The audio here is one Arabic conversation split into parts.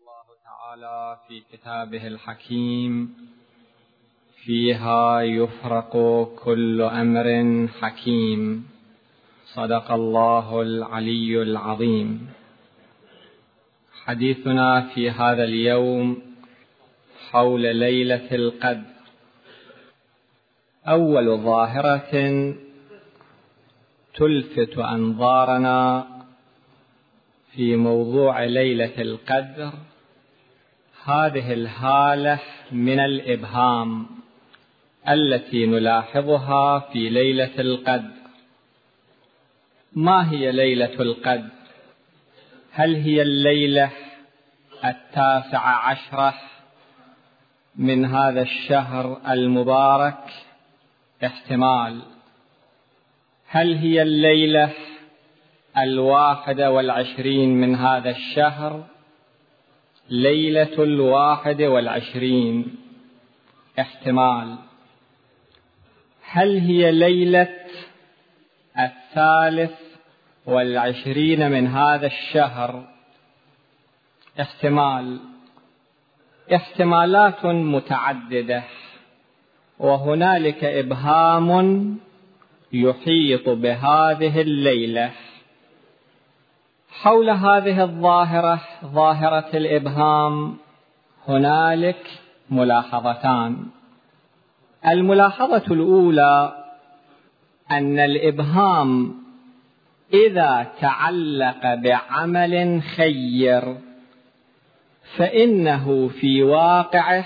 الله تعالى في كتابه الحكيم: فيها يفرق كل أمر حكيم. صدق الله العلي العظيم. حديثنا في هذا اليوم حول ليلة القدر. أول ظاهرة تلفت أنظارنا في موضوع ليلة القدر هذه الهالة من الإبهام التي نلاحظها في ليلة القدر. ما هي ليلة القدر؟ هل هي الليلة 19 من هذا الشهر المبارك؟ احتمال. هل هي الليلة 21 من هذا الشهر؟ ليلة 21 احتمال. هل هي ليلة 23 من هذا الشهر؟ احتمال. احتمالات متعددة، وهنالك إبهام يحيط بهذه الليلة. حول هذه الظاهرة، ظاهرة الإبهام، هنالك ملاحظتان. الملاحظة الأولى أن الإبهام إذا تعلق بعمل خير فإنه في واقعه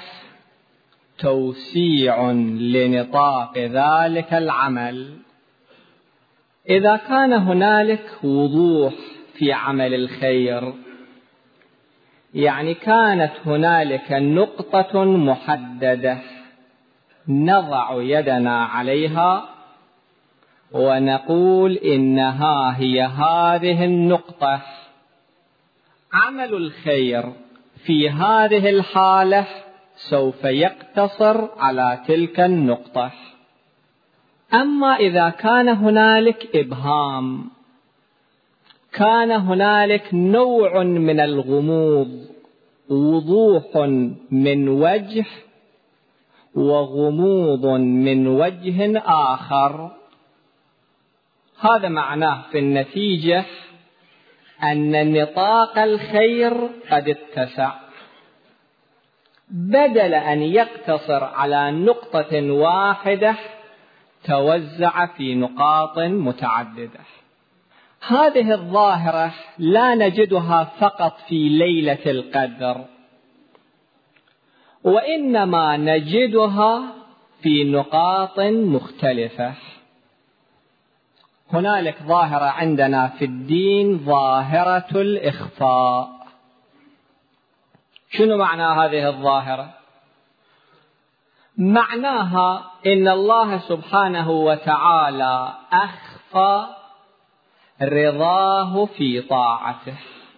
توسيع لنطاق ذلك العمل. إذا كان هنالك وضوح في عمل الخير، يعني كانت هنالك نقطة محددة نضع يدنا عليها ونقول إنها هي هذه النقطة، عمل الخير في هذه الحالة سوف يقتصر على تلك النقطة. أما إذا كان هنالك إبهام، كان هنالك نوع من الغموض، وضوح من وجه وغموض من وجه آخر، هذا معناه في النتيجة أن نطاق الخير قد اتسع، بدل أن يقتصر على نقطة واحدة توزع في نقاط متعددة. هذه الظاهرة لا نجدها فقط في ليلة القدر، وإنما نجدها في نقاط مختلفة. هنالك ظاهرة عندنا في الدين، ظاهرة الإخفاء. شنو معنى هذه الظاهرة؟ معناها إن الله سبحانه وتعالى أخفى رضاه في طاعته.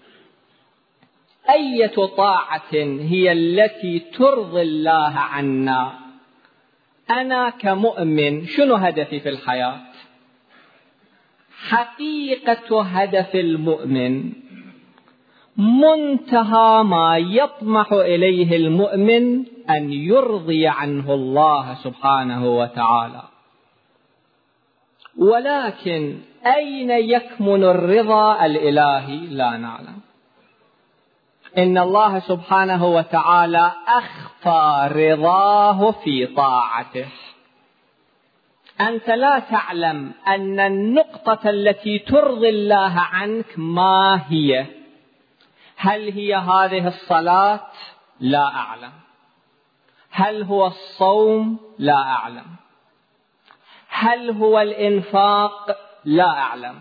أية طاعة هي التي ترضي الله عنا؟ أنا كمؤمن شنو هدفي في الحياة؟ حقيقة هدف المؤمن، منتهى ما يطمح إليه المؤمن أن يرضي عنه الله سبحانه وتعالى. ولكن أين يكمن الرضا الإلهي؟ لا نعلم. إن الله سبحانه وتعالى أخفى رضاه في طاعته. أنت لا تعلم أن النقطة التي ترضي الله عنك ما هي. هل هي هذه الصلاة؟ لا أعلم. هل هو الصوم؟ لا أعلم. هل هو الإنفاق؟ لا أعلم.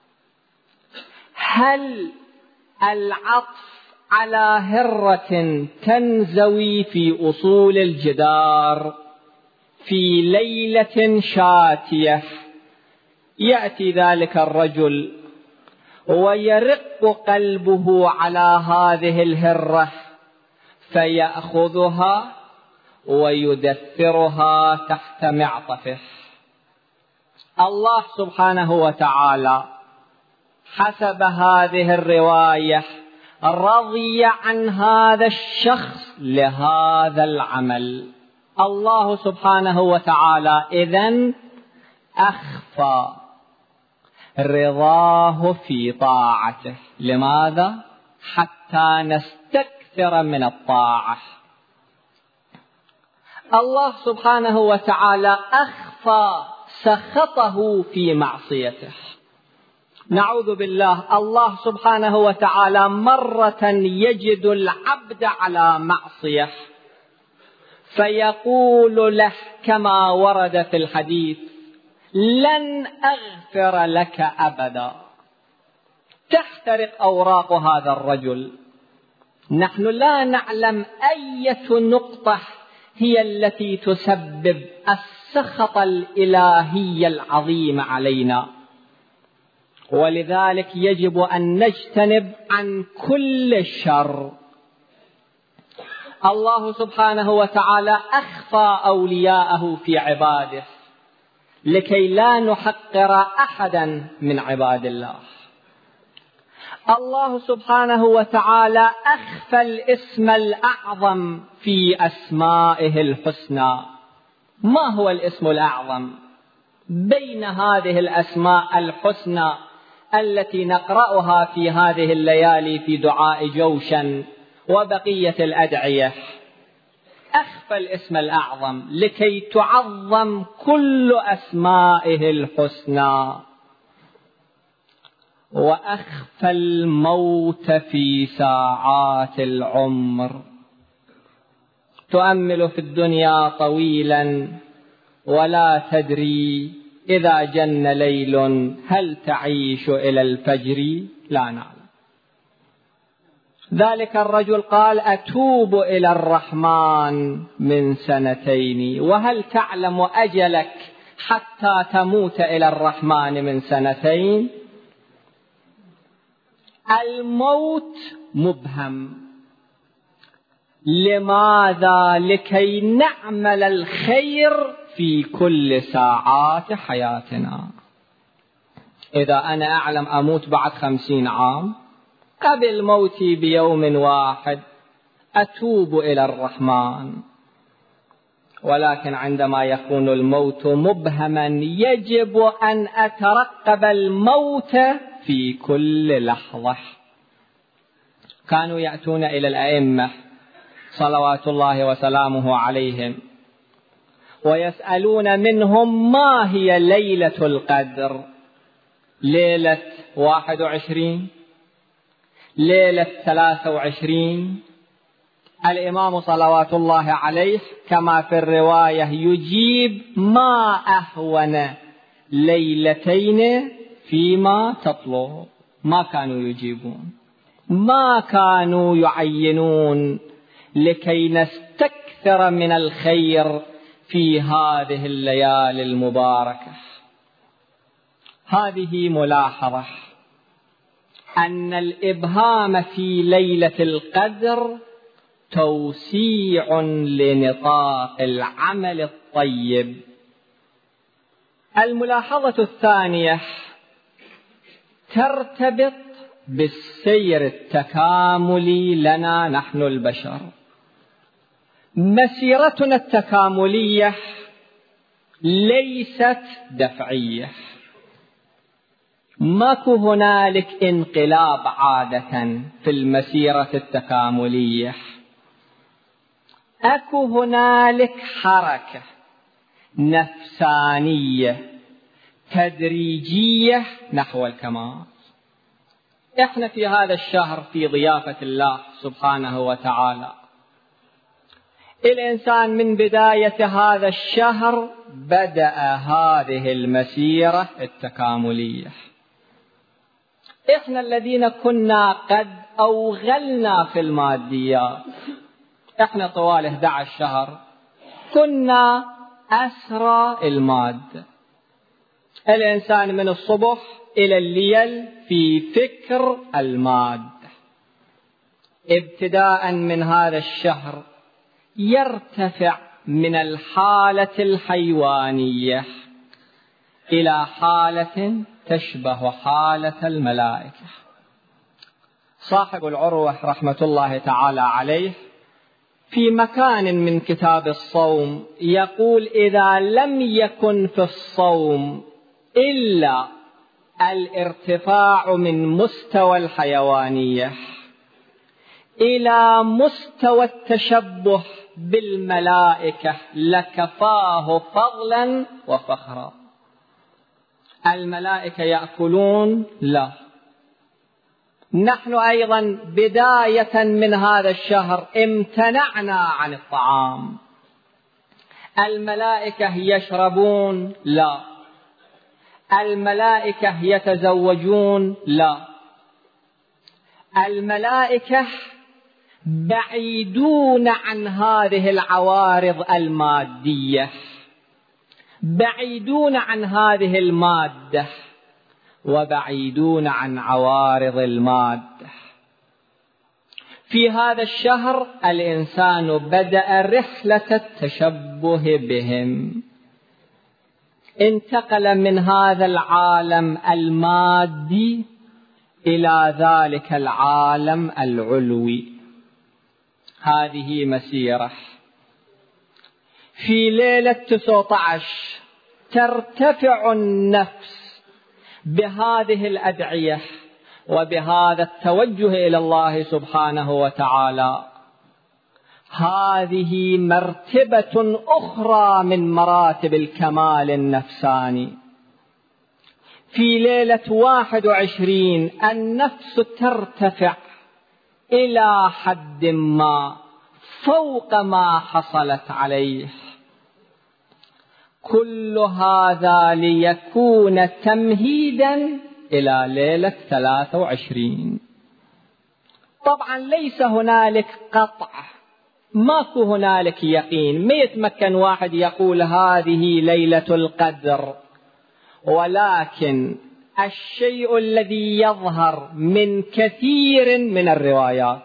هل العطف على هرة تنزوي في أصول الجدار في ليلة شاتية، يأتي ذلك الرجل ويرق قلبه على هذه الهرة فيأخذها ويدثرها تحت معطفه؟ الله سبحانه وتعالى حسب هذه الرواية رضي عن هذا الشخص لهذا العمل. الله سبحانه وتعالى إذن أخفى رضاه في طاعته. لماذا؟ حتى نستكثر من الطاعة. الله سبحانه وتعالى أخفى سخطه في معصيته. نعوذ بالله، الله سبحانه وتعالى مرة يجد العبد على معصية فيقول له كما ورد في الحديث: لن أغفر لك أبدا. تحترق أوراق هذا الرجل. نحن لا نعلم أية نقطة هي التي تسبب السخط الإلهي العظيم علينا، ولذلك يجب أن نجتنب عن كل شر. الله سبحانه وتعالى أخفى أولياءه في عباده لكي لا نحقر أحدا من عباد الله. الله سبحانه وتعالى أخفى الاسم الأعظم في أسمائه الحسنى. ما هو الاسم الأعظم بين هذه الأسماء الحسنى التي نقرأها في هذه الليالي في دعاء جوشن وبقية الأدعية؟ أخفى الاسم الأعظم لكي تعظم كل أسمائه الحسنى. وأخفى الموت في ساعات العمر. تؤمل في الدنيا طويلا ولا تدري إذا جن ليل هل تعيش إلى الفجر؟ لا نعلم. ذلك الرجل قال: أتوب إلى الرحمن من 2 وهل تعلم أجلك حتى تموت إلى الرحمن من 2؟ الموت مبهم. لماذا؟ لكي نعمل الخير في كل ساعات حياتنا. إذا أنا أعلم أموت بعد 50 عام، قبل موتي بيوم واحد أتوب إلى الرحمن. ولكن عندما يكون الموت مبهما يجب أن أترقب الموت في كل لحظة. كانوا يأتون إلى الأئمة صلوات الله وسلامه عليهم ويسألون منهم: ما هي ليلة القدر؟ ليلة 21؟ ليلة 23؟ الإمام صلوات الله عليه كما في الرواية يجيب: ما أهون ليلتين فيما تطلب. ما كانوا يجيبون، ما كانوا يعينون لكي نستكثر من الخير في هذه الليالي المباركة. هذه ملاحظة أن الإبهام في ليلة القدر توسيع لنطاق العمل الطيب. الملاحظة الثانية ترتبط بالسير التكاملي لنا نحن البشر. مسيرتنا التكاملية ليست دفعية. ماكو هنالك انقلاب عادة في المسيرة التكاملية. أكو هنالك حركة نفسانية تدريجية نحو الكمال. احنا في هذا الشهر في ضيافة الله سبحانه وتعالى. الإنسان من بداية هذا الشهر بدأ هذه المسيرة التكاملية. احنا الذين كنا قد أوغلنا في الماديات، احنا طوال 11 شهر كنا أسرى المادة. الإنسان من الصبح إلى الليل في فكر المادة. ابتداء من هذا الشهر يرتفع من الحالة الحيوانية إلى حالة تشبه حالة الملائكة. صاحب العروة رحمة الله تعالى عليه في مكان من كتاب الصوم يقول: إذا لم يكن في الصوم إلا الارتفاع من مستوى الحيوانية إلى مستوى التشبه بالملائكة لكفاه فضلا وفخرا. الملائكة يأكلون؟ لا. نحن أيضا بداية من هذا الشهر امتنعنا عن الطعام. الملائكة يشربون؟ لا. الملائكة يتزوجون؟ لا. الملائكة بعيدون عن هذه العوارض المادية، بعيدون عن هذه المادة، وبعيدون عن عوارض المادة. في هذا الشهر الإنسان بدأ رحلة التشبه بهم، انتقل من هذا العالم المادي إلى ذلك العالم العلوي. هذه مسيرة. في ليلة 19 ترتفع النفس بهذه الأدعية وبهذا التوجه إلى الله سبحانه وتعالى. هذه مرتبة أخرى من مراتب الكمال النفساني. في ليلة 21 النفس ترتفع إلى حد ما فوق ما حصلت عليه. كل هذا ليكون تمهيدا إلى ليلة 23. طبعا ليس هنالك قطع، ماكو هنالك يقين. ما يتمكن واحد يقول هذه ليلة القدر، ولكن الشيء الذي يظهر من كثير من الروايات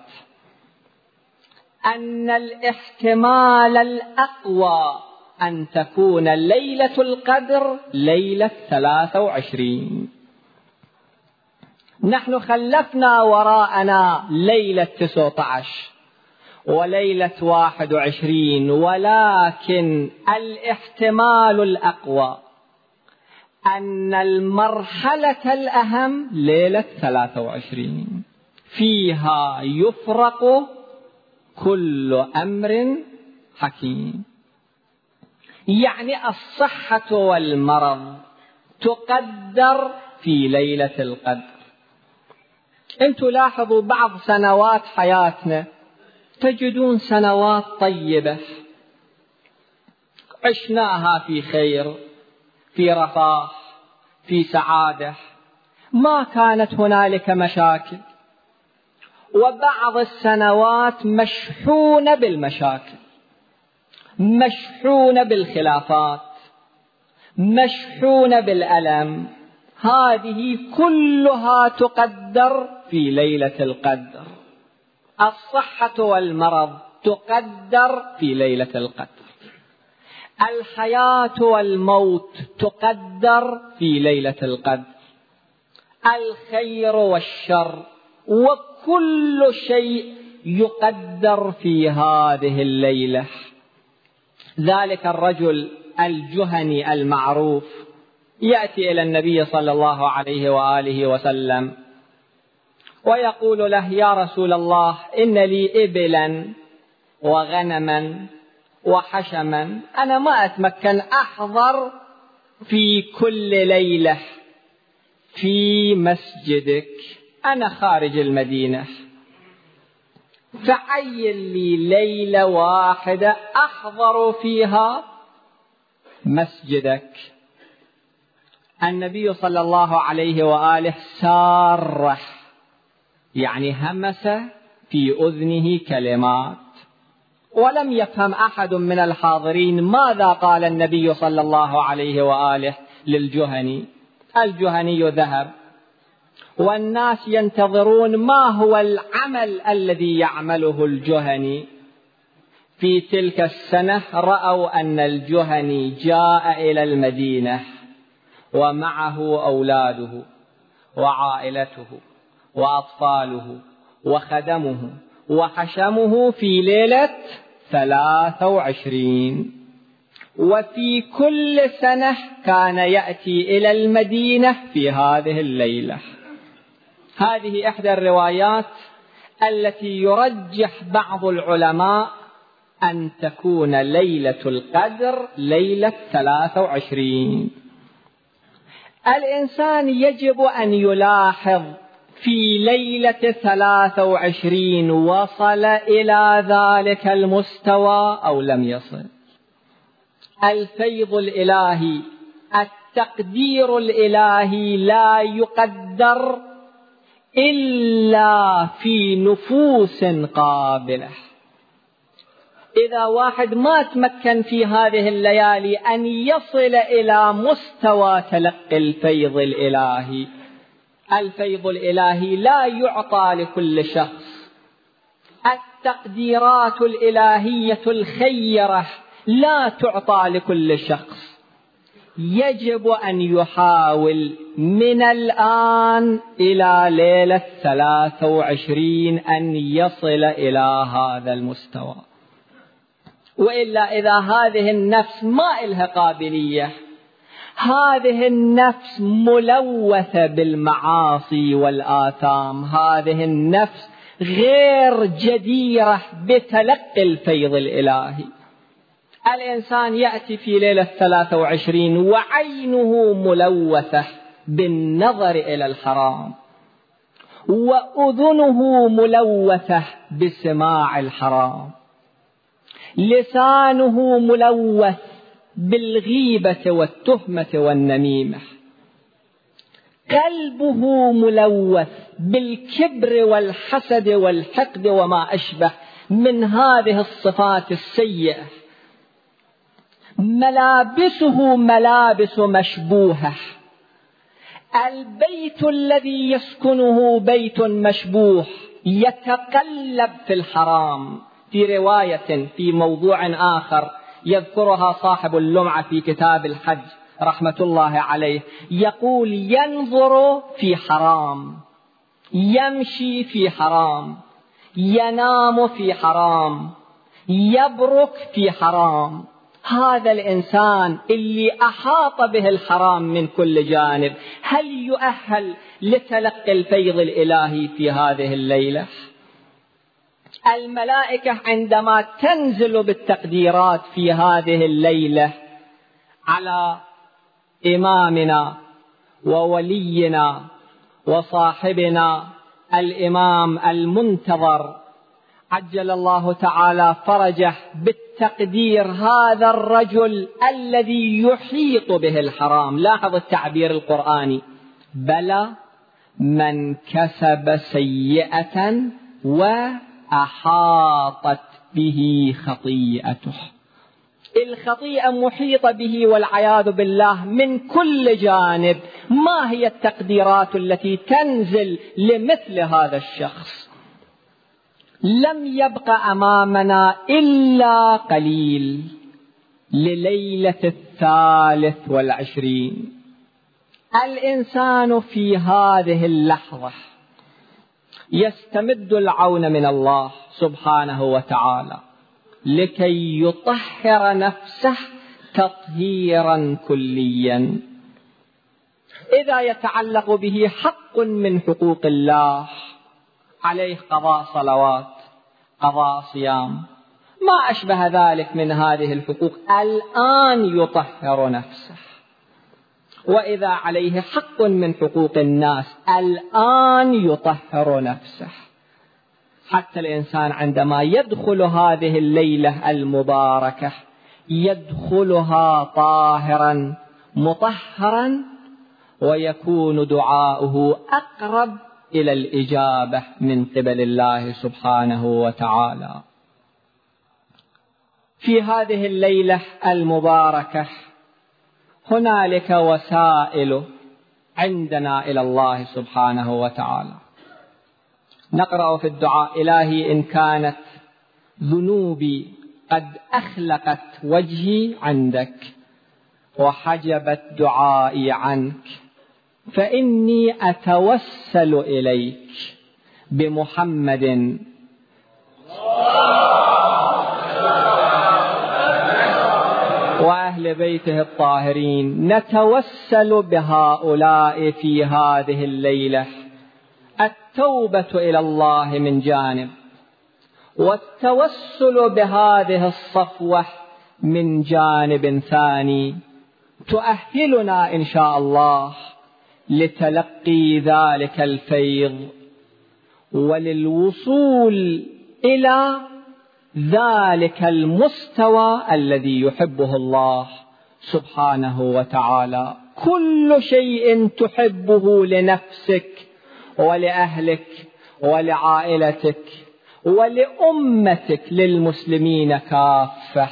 أن الاحتمال الأقوى أن تكون ليلة القدر ليلة 23. نحن خلفنا وراءنا ليلة 19 وليلة 21، ولكن الاحتمال الأقوى أن المرحلة الأهم ليلة 23 فيها يفرق كل أمر حكيم. يعني الصحة والمرض تقدر في ليلة القدر. انتوا لاحظوا بعض سنوات حياتنا تجدون سنوات طيبة عشناها في خير، في رفاه، في سعادة، ما كانت هنالك مشاكل. وبعض السنوات مشحونة بالمشاكل، مشحونة بالخلافات، مشحونة بالألم. هذه كلها تقدر في ليلة القدر. الصحة والمرض تقدر في ليلة القدر. الحياة والموت تقدر في ليلة القدر. الخير والشر وكل شيء يقدر في هذه الليلة. ذلك الرجل الجهني المعروف يأتي إلى النبي صلى الله عليه وآله وسلم ويقول له: يا رسول الله، إن لي إبلا وغنما وحشما، أنا ما أتمكن أحضر في كل ليلة في مسجدك، أنا خارج المدينة، فعين لي ليلة واحدة أحضر فيها مسجدك. النبي صلى الله عليه وآله سار، يعني همس في أذنه كلمات، ولم يفهم أحد من الحاضرين ماذا قال النبي صلى الله عليه وآله للجهني. الجهني ذهب والناس ينتظرون ما هو العمل الذي يعمله الجهني. في تلك السنة رأوا أن الجهني جاء إلى المدينة ومعه أولاده وعائلته وأطفاله وخدمه وحشمه في ليلة 23. وفي كل سنة كان يأتي إلى المدينة في هذه الليلة. هذه إحدى الروايات التي يرجح بعض العلماء أن تكون ليلة القدر ليلة 23. الإنسان يجب أن يلاحظ في ليلة 23 وصل إلى ذلك المستوى أو لم يصل. الفيض الإلهي، التقدير الإلهي لا يقدر إلا في نفوس قابلة. إذا واحد ما تمكن في هذه الليالي أن يصل إلى مستوى تلقي الفيض الإلهي، الفيض الإلهي لا يعطى لكل شخص، التقديرات الإلهية الخيرة لا تعطى لكل شخص. يجب أن يحاول من الآن إلى ليلة 23 أن يصل إلى هذا المستوى، وإلا إذا هذه النفس ما إلها قابلية، هذه النفس ملوثة بالمعاصي والآثام، هذه النفس غير جديرة بتلقي الفيض الإلهي. الإنسان يأتي في ليلة 23 وعينه ملوثة بالنظر إلى الحرام، وأذنه ملوثة بسماع الحرام، لسانه ملوث بالغيبة والتهمة والنميمة، قلبه ملوث بالكبر والحسد والحقد وما أشبه من هذه الصفات السيئة، ملابسه ملابس مشبوهة، البيت الذي يسكنه بيت مشبوه، يتقلب في الحرام. في رواية في موضوع آخر يذكرها صاحب اللمعة في كتاب الحج رحمة الله عليه، يقول: ينظر في حرام، يمشي في حرام، ينام في حرام، يبرك في حرام. هذا الإنسان اللي أحاط به الحرام من كل جانب، هل يؤهل لتلقي الفيض الإلهي في هذه الليلة؟ الملائكة عندما تنزل بالتقديرات في هذه الليلة على إمامنا وولينا وصاحبنا الإمام المنتظر عجل الله تعالى فرجه بالتقدير، هذا الرجل الذي يحيط به الحرام. لاحظ التعبير القرآني: بلى من كسب سيئة وأحاطت به خطيئته. الخطيئة محيطة به والعياذ بالله من كل جانب. ما هي التقديرات التي تنزل لمثل هذا الشخص؟ لم يبق أمامنا إلا قليل لليلة 23. الإنسان في هذه اللحظة يستمد العون من الله سبحانه وتعالى لكي يطهر نفسه تطهيرا كليا. إذا يتعلق به حق من حقوق الله، عليه قضاء صلوات، قضاء صيام، ما أشبه ذلك من هذه الحقوق، الآن يطهر نفسه. وإذا عليه حق من حقوق الناس، الآن يطهر نفسه. حتى الإنسان عندما يدخل هذه الليلة المباركة يدخلها طاهرا مطهرا، ويكون دعاؤه أقرب إلى الإجابة من قبل الله سبحانه وتعالى. في هذه الليلة المباركة هنالك وسائل عندنا إلى الله سبحانه وتعالى. نقرأ في الدعاء: إلهي إن كانت ذنوبي قد أخلقت وجهي عندك وحجبت دعائي عنك، فإني أتوسل إليك بمحمد وأهل بيته الطاهرين، نتوسل بهؤلاء في هذه الليلة التوبة إلى الله من جانب، والتوسل بهذه الصفوة من جانب ثاني تؤهلنا إن شاء الله لتلقي ذلك الفيض وللوصول إلى ذلك المستوى الذي يحبه الله سبحانه وتعالى. كل شيء تحبه لنفسك ولأهلك ولعائلتك ولأمتك للمسلمين كافة،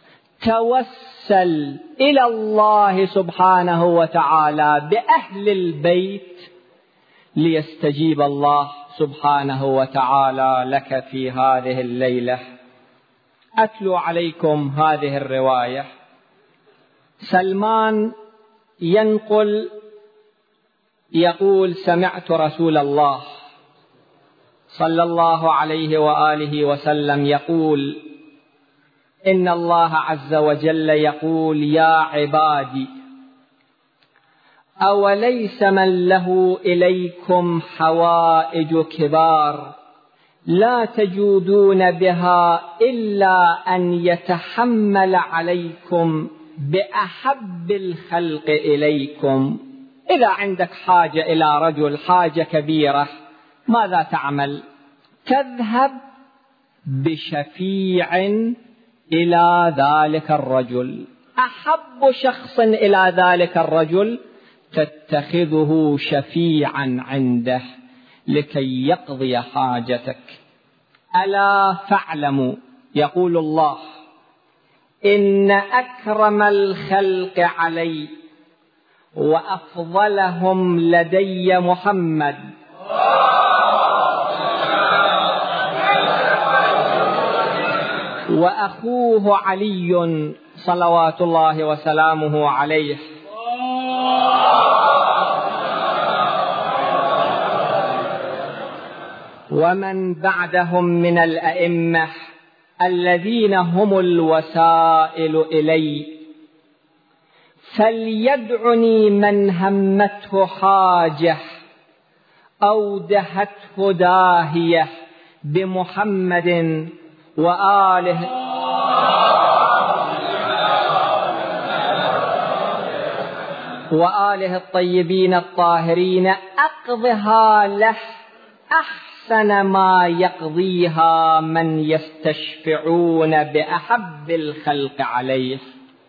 توسل إلى الله سبحانه وتعالى بأهل البيت ليستجيب الله سبحانه وتعالى لك في هذه الليلة. أتلو عليكم هذه الرواية. سلمان ينقل يقول: سمعت رسول الله صلى الله عليه وآله وسلم يقول: إن الله عز وجل يقول: يا عبادي أوليس من له إليكم حوائج كبار لا تجودون بها إلا أن يتحمل عليكم بأحب الخلق إليكم. إذا عندك حاجة إلى رجل، حاجة كبيرة، ماذا تعمل؟ تذهب بشفيع إلى ذلك الرجل، أحب شخص إلى ذلك الرجل تتخذه شفيعا عنده لكي يقضي حاجتك. ألا فاعلموا، يقول الله: إن أكرم الخلق علي وأفضلهم لدي محمد وأخوه علي صلوات الله وسلامه عليه، ومن بعدهم من الأئمة الذين هم الوسائل إلي، فليدعني من همته حاجة أو دهته داهية بمحمد وآله الطيبين الطاهرين، أقضها له أحسن ما يقضيها من يستشفعون بأحب الخلق عليه.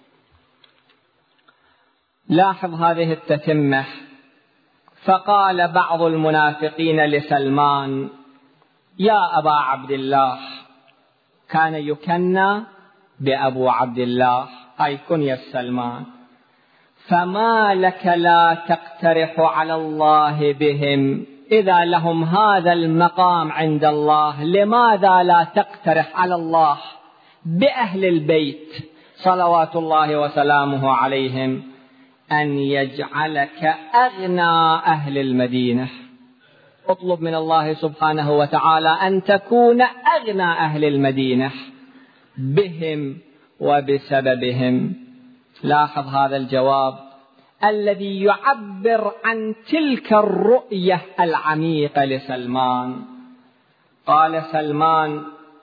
لاحظ هذه التتمة. فقال بعض المنافقين لسلمان: يا أبا عبد الله، كان يكنى بأبو عبد الله، أي كنية سلمان، فما لك لا تقترح على الله بهم؟ إذا لهم هذا المقام عند الله، لماذا لا تقترح على الله بأهل البيت صلوات الله وسلامه عليهم أن يجعلك أغنى أهل المدينة؟ اطلب من الله سبحانه وتعالى أن تكون أغنى أهل المدينة بهم وبسببهم. لاحظ هذا الجواب الذي يعبر عن تلك الرؤية العميقة لسلمان. قال سلمان: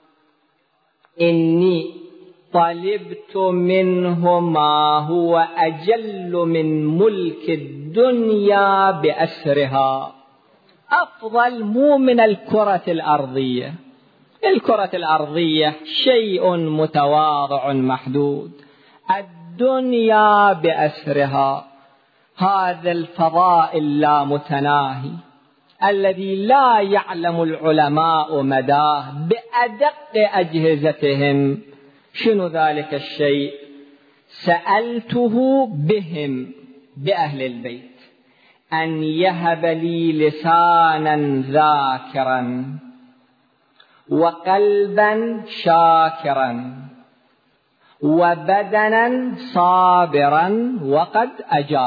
إني طلبت منه ما هو أجل من ملك الدنيا بأسرها. أفضل مو من الكرة الأرضية. الكرة الأرضية شيء متواضع محدود، الدنيا بأسرها هذا الفضاء اللامتناهي الذي لا يعلم العلماء مداه بأدق أجهزتهم. شنو ذلك الشيء؟ سألته بهم، بأهل البيت، أن يهب لي لسانا ذاكرا وقلبا شاكرا وبدنا صابرا، وقد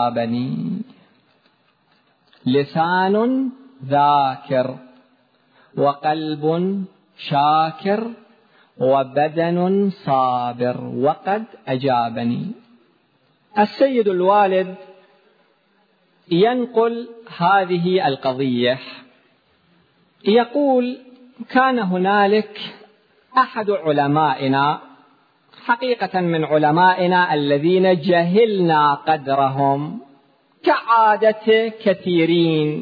أجابني. لسان ذاكر وقلب شاكر وبدن صابر وقد أجابني. السيد الوالد ينقل هذه القضية، يقول: كان هنالك أحد علمائنا، حقيقة من علمائنا الذين جهلنا قدرهم كعادة كثيرين،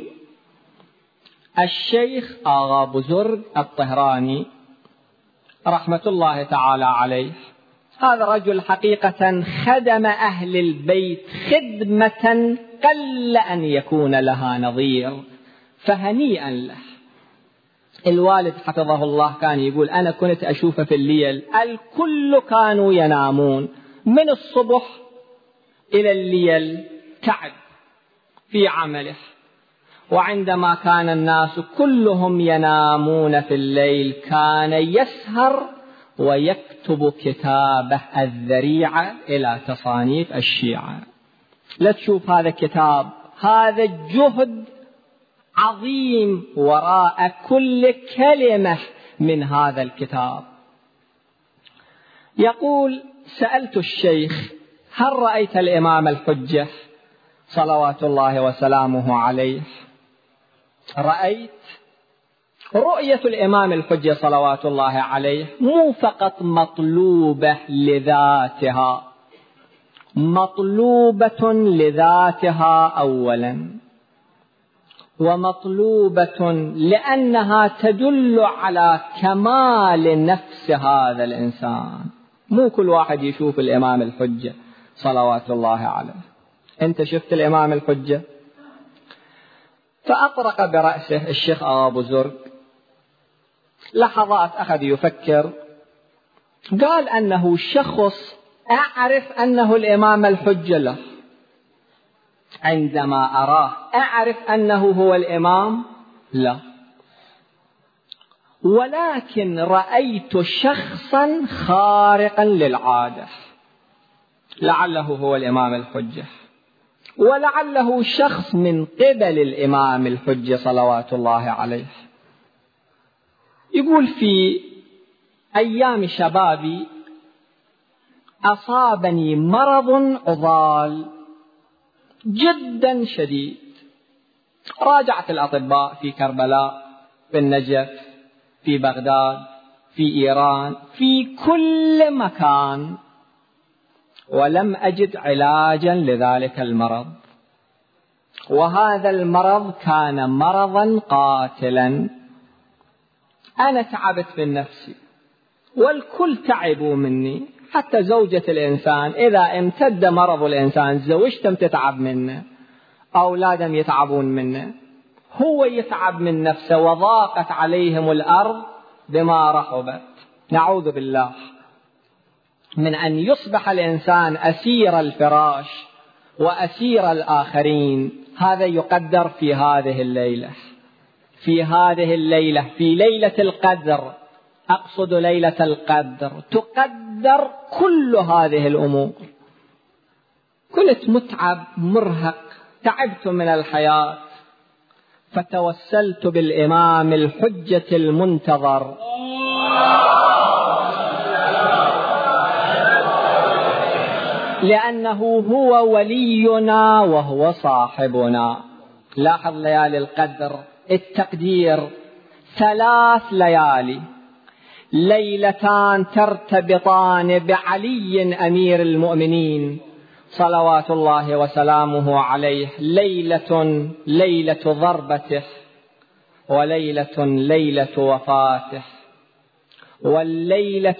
الشيخ آغا بزرگ الطهراني رحمة الله تعالى عليه. هذا رجل حقيقة خدم أهل البيت خدمة قل أن يكون لها نظير، فهنيئا له. الوالد حفظه الله كان يقول: أنا كنت أشوفه في الليل الكل كانوا ينامون، من الصبح إلى الليل تعب في عمله، وعندما كان الناس كلهم ينامون في الليل كان يسهر ويكتب كتابه الذريعة إلى تصانيف الشيعة. لا تشوف هذا كتاب، هذا جهد عظيم وراء كل كلمة من هذا الكتاب. يقول: سألت الشيخ: هل رأيت الإمام الحجة صلوات الله وسلامه عليه؟ رأيت. رؤية الإمام الحجة صلوات الله عليه مو فقط مطلوبة لذاتها، مطلوبة لذاتها أولا، ومطلوبة لأنها تدل على كمال نفس هذا الإنسان. مو كل واحد يشوف الإمام الحجة صلوات الله عليه. أنت شفت الإمام الحجة؟ فأطرق برأسه الشيخ آغا بزرگ، لحظات أخذ يفكر، قال: أنه شخص أعرف أنه الإمام الحجة له، عندما أراه أعرف أنه هو الإمام له، ولكن رأيت شخصا خارقا للعادة، لعله هو الإمام الحجة، ولعله شخص من قبل الإمام الحجة صلوات الله عليه. يقول: في أيام شبابي أصابني مرض عضال جدا شديد، راجعت الأطباء في كربلاء، في النجف، في بغداد، في إيران، في كل مكان، ولم أجد علاجا لذلك المرض، وهذا المرض كان مرضا قاتلا. أنا تعبت من نفسي والكل تعبوا مني، حتى زوجة الإنسان إذا امتد مرض الإنسان زوجتهم تتعب منه، أولادهم يتعبون منه، هو يتعب من نفسه، وضاقت عليهم الأرض بما رحبت. نعوذ بالله من أن يصبح الإنسان أسير الفراش وأسير الآخرين. هذا يقدر في هذه الليلة، في هذه الليلة، في ليلة القدر، أقصد ليلة القدر، تقدر كل هذه الأمور. كنت متعب مرهق، تعبت من الحياة، فتوسلت بالإمام الحجة المنتظر لأنه هو ولينا وهو صاحبنا. لاحظ ليالي القدر، التقدير 3 ليالي، ليلتان ترتبطان بعلي أمير المؤمنين صلوات الله وسلامه عليه، ليلة ضربته، وليلة ليلة وفاته، والليلة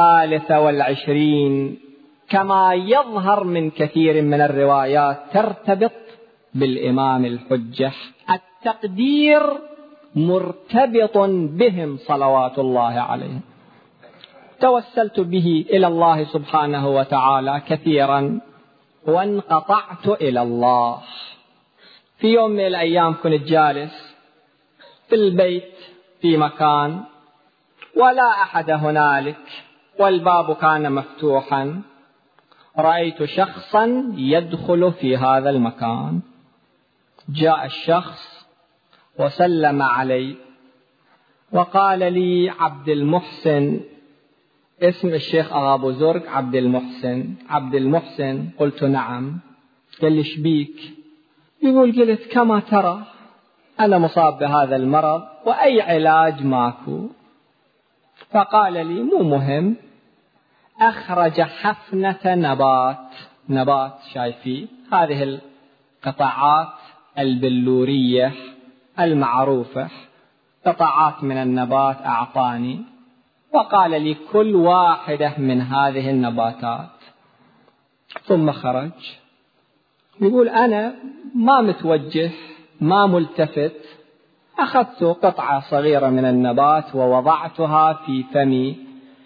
23 كما يظهر من كثير من الروايات ترتبط بالإمام الحجة. التقدير مرتبط بهم صلوات الله عليه. توسلت به إلى الله سبحانه وتعالى كثيرا، وانقطعت إلى الله. في يوم من الأيام كنت جالس في البيت في مكان ولا أحد هنالك، والباب كان مفتوحا، رأيت شخصا يدخل في هذا المكان. جاء الشخص وسلم علي، وقال لي عبد المحسن، اسم الشيخ أبو زرق عبد المحسن. قلت نعم. قال لي شبيك؟ يقول قلت كما ترى أنا مصاب بهذا المرض وأي علاج ماكو. فقال لي مو مهم. أخرج حفنة نبات شايفي هذه القطعات البلورية المعروفة، قطعات من النبات أعطاني، وقال لي كل واحدة من هذه النباتات. ثم خرج. يقول أنا ما متوجه ما ملتفت، أخذت قطعة صغيرة من النبات ووضعتها في فمي.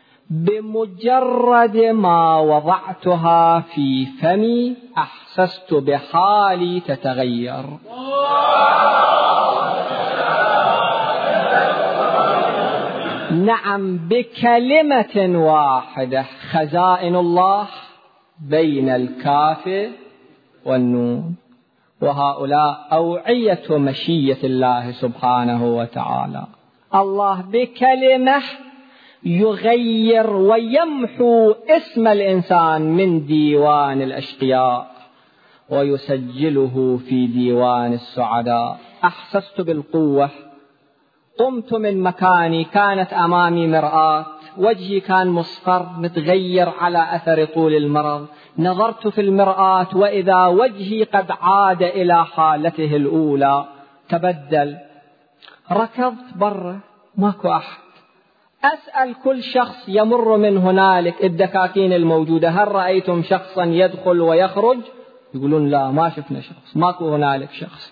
بمجرد ما وضعتها في فمي أحسست بحالي تتغير. نعم، بكلمة واحدة. خزائن الله بين الكاف والنون، وهؤلاء أوعية مشية الله سبحانه وتعالى. الله بكلمة يغير ويمحو اسم الإنسان من ديوان الأشقياء ويسجله في ديوان السعداء. أحسست بالقوة. قمت من مكاني، كانت أمامي مرآة، وجهي كان مصفر متغير على أثر طول المرض. نظرت في المرآة وإذا وجهي قد عاد إلى حالته الأولى، تبدل. ركضت برا، ماكو أحد. أسأل كل شخص يمر من هنالك الدكاكين الموجودة، هل رأيتم شخصا يدخل ويخرج؟ يقولون لا، ما شفنا شخص، ماكو هنالك شخص.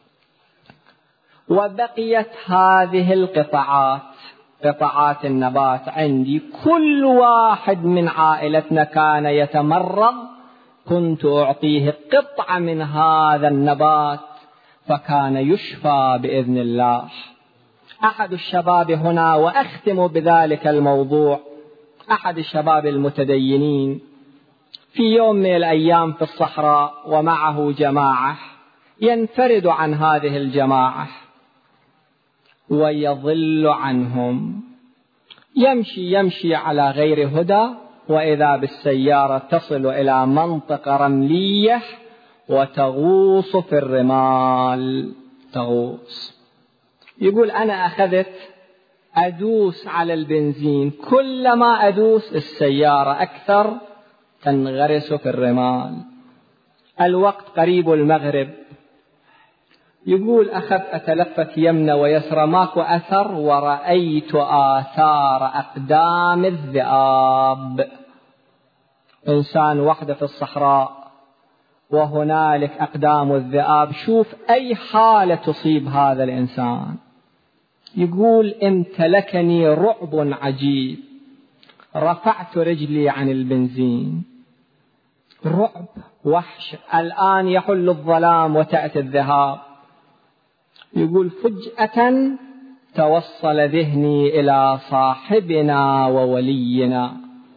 وبقيت هذه القطعات، قطعات النبات عندي. كل واحد من عائلتنا كان يتمرض كنت أعطيه قطعة من هذا النبات فكان يشفى بإذن الله. أحد الشباب هنا، وأختم بذلك الموضوع، أحد الشباب المتدينين في يوم من الأيام في الصحراء ومعه جماعة، ينفرد عن هذه الجماعة ويضل عنهم، يمشي على غير هدى، وإذا بالسيارة تصل إلى منطقة رملية وتغوص في الرمال، تغوص. يقول أنا أخذت أدوس على البنزين، كلما أدوس السيارة أكثر تنغرس في الرمال. الوقت قريب المغرب. يقول أخذت أتلفت يمنى ويسرى، ماكو أثر، ورأيت آثار أقدام الذئاب. إنسان وحده في الصحراء وهنالك أقدام الذئاب، شوف أي حالة تصيب هذا الإنسان. يقول امتلكني رعب عجيب، رفعت رجلي عن البنزين. رعب، وحش. الآن يحل الظلام وتأتي الذهاب. يقول فجأة توصل ذهني إلى صاحبنا وولينا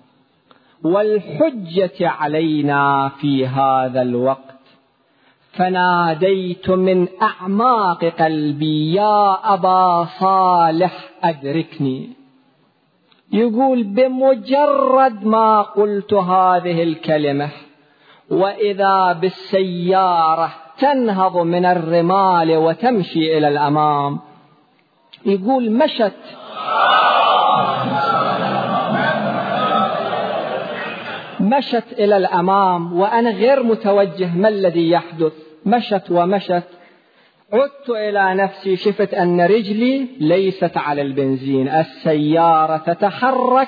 والحجة علينا في هذا الوقت، فناديت من أعماق قلبي يا أبا صالح أدركني. يقول بمجرد ما قلت هذه الكلمة وإذا بالسيارة تنهض من الرمال وتمشي إلى الأمام. يقول مشت إلى الأمام وأنا غير متوجه ما الذي يحدث. مشت ومشت، عدت إلى نفسي، شفت أن رجلي ليست على البنزين، السيارة تتحرك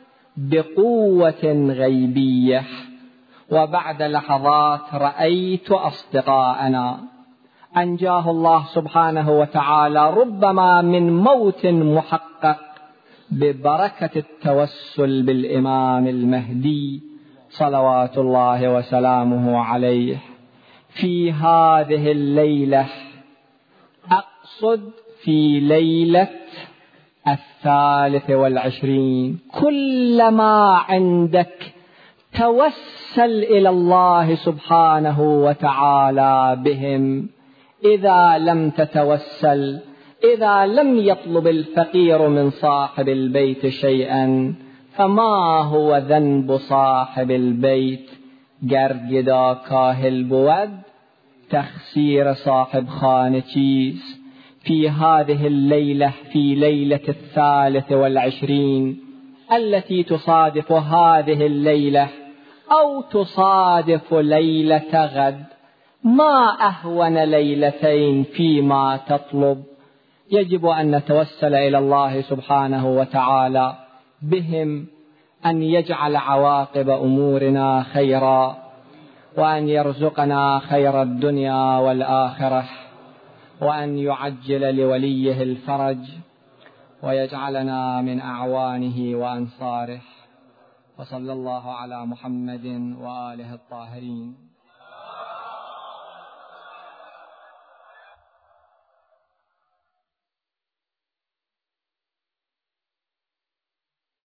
بقوة غيبية. وبعد لحظات رأيت أصدقاءنا أنجاه الله سبحانه وتعالى، ربما من موت محقق، ببركة التوسل بالإمام المهدي صلوات الله وسلامه عليه. في هذه الليلة، أقصد في ليلة 23، كلما عندك توسل إلى الله سبحانه وتعالى بهم. إذا لم تتوسل، إذا لم يطلب الفقير من صاحب البيت شيئا فما هو ذنب صاحب البيت؟ گرگدا کاهل بود تخسير صاحب خانه چیز. في هذه الليلة، في ليلة 23 التي تصادف هذه الليلة أو تصادف ليلة غد، ما أهون ليلتين فيما تطلب. يجب أن نتوسل إلى الله سبحانه وتعالى بهم أن يجعل عواقب أمورنا خيرا، وأن يرزقنا خير الدنيا والآخرة، وأن يعجل لوليه الفرج، ويجعلنا من أعوانه وأنصاره. وصلى الله على محمد وآله الطاهرين.